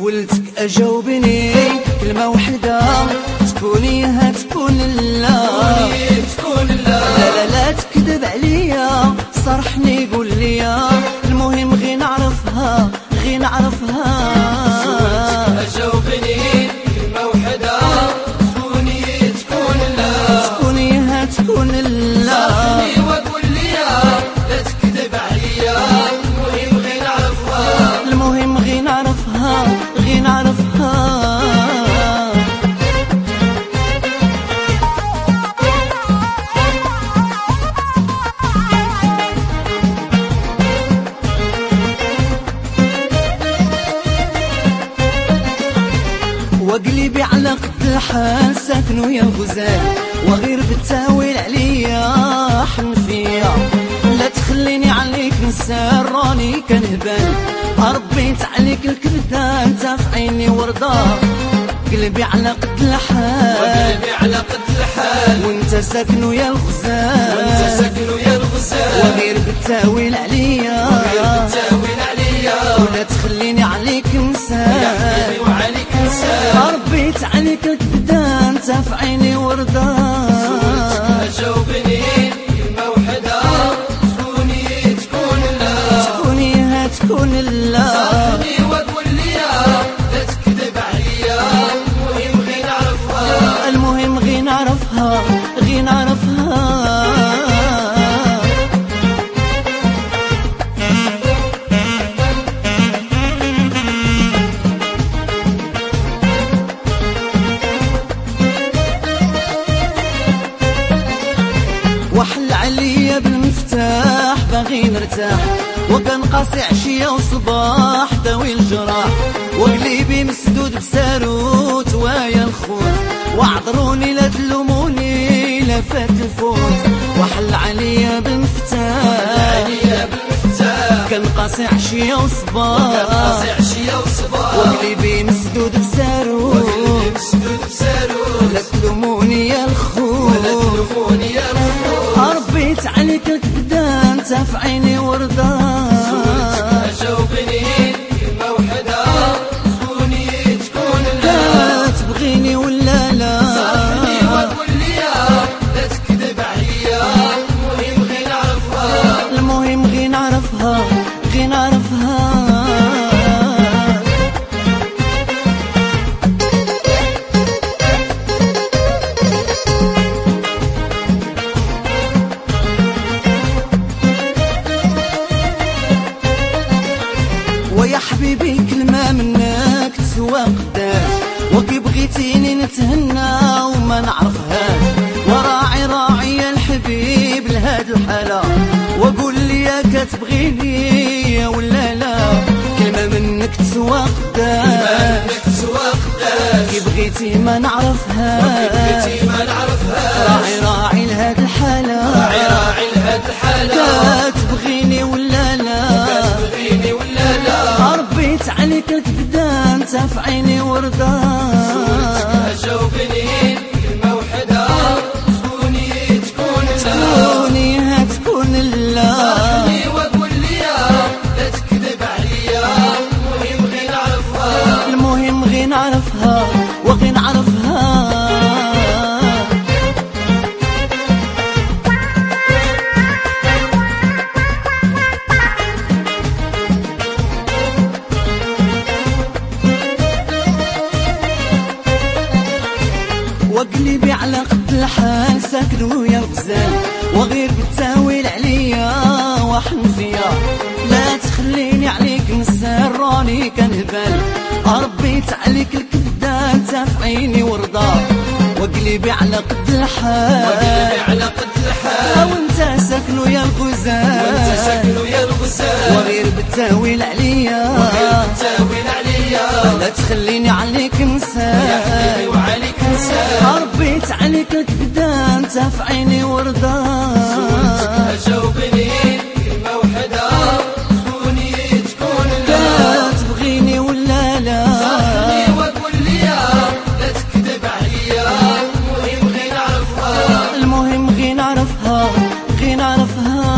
سولتك أجاوبني كلمة وحدة، تكوني هتكون لا لا لا تكذب عليا، صرحني قول لي المهم غي نعرفها غي نعرفها. أجاوبني كلمة وحدة، تكوني لا تكوني هتكون لا، صرحني وقول لي لا تكذب عليا، المهم غي نعرفها المهم غي نعرفها غي نعرفها. وقلبي على قد الحال ساكن ويا الغزال، وغير بالتاويل عليا حنفيا، لا تخليني عليك نسال راني كنهبان، ربيت عليك الكبدة انت في عيني ورضا. قلبي على قد الحال وقلبي على قد الحال، وانت ساكن ويا الغزال، وغير بالتاويل عليا ولا تخليني عليك نسال، وعليك نسال، ربيت عليك الكبدة انت في عيني ورضا. أجاوبني كلمة وحدة، تكوني لا تكوني هتكون لا، صرحني وقول لي لا تكذب عليا، المهم غي نعرفها المهم غي نعرفها غي نعرفها. وحل عليا بالمفتاح باغي نرتاح، وكنقاسي عشية وصباح داوي الجراح، وقلبي مسدود بساروت ويا الخوت، وعذروني لا تلوموني لا فات الفوت. وحل عليا بالمفتاح كنقاسي عشية وصباح، وقلبي مسدود بساروت لا تلوموني يا الخوت، ربيت عليك الكبدة انت في عيني ورضا. أجاوبني كلمة وحدة، تكوني لا تبغيني ولا لا، صرحني وقول لي لا تكذب عليا، المهم غي نعرفها المهم غي نعرفها غي نعرفها. ويا حبيبي كلمة منك تسوى قداش، وكي بغيتيني نتهنى وما نعرفهاش، وراعي راعي الحبيب لهاد الحالة، وقول لي يا كتبغيني يا ولا لا، كلمة منك تسوى قداش، كي بغيتي ما نعرفهاش، راعي لهاد الحالة، كتبغيني ولا لا، ربيت عليك الكبدة انت في عيني ورضا. أجاوبني كلمة وحدة، تكوني هتكون لا، صرحني وقول لي لا تكذب عليا، المهم غي نعرفها المهم غي نعرفها وغي نعرفها. وقلبي على قد الحال ساكن ويا الغزال، وغير بالتاويل عليا وحنفيا، لا تخليني عليك نسال راني كنهبال، ربيت عليك الكبدة انت في عيني ورضا. وقلبي على قد الحال وانت ساكن ويا الغزال، وغير بالتاويل عليا لا تخليني عليك نسال، ربيت عليك الكبدة انت في عيني ورضا. أجاوبني كلمة وحدة، تكوني لا تبغيني ولا لا، صرحني وقول لي لا تكذب عليا، المهم غي نعرفها المهم غي نعرفها غي نعرفها.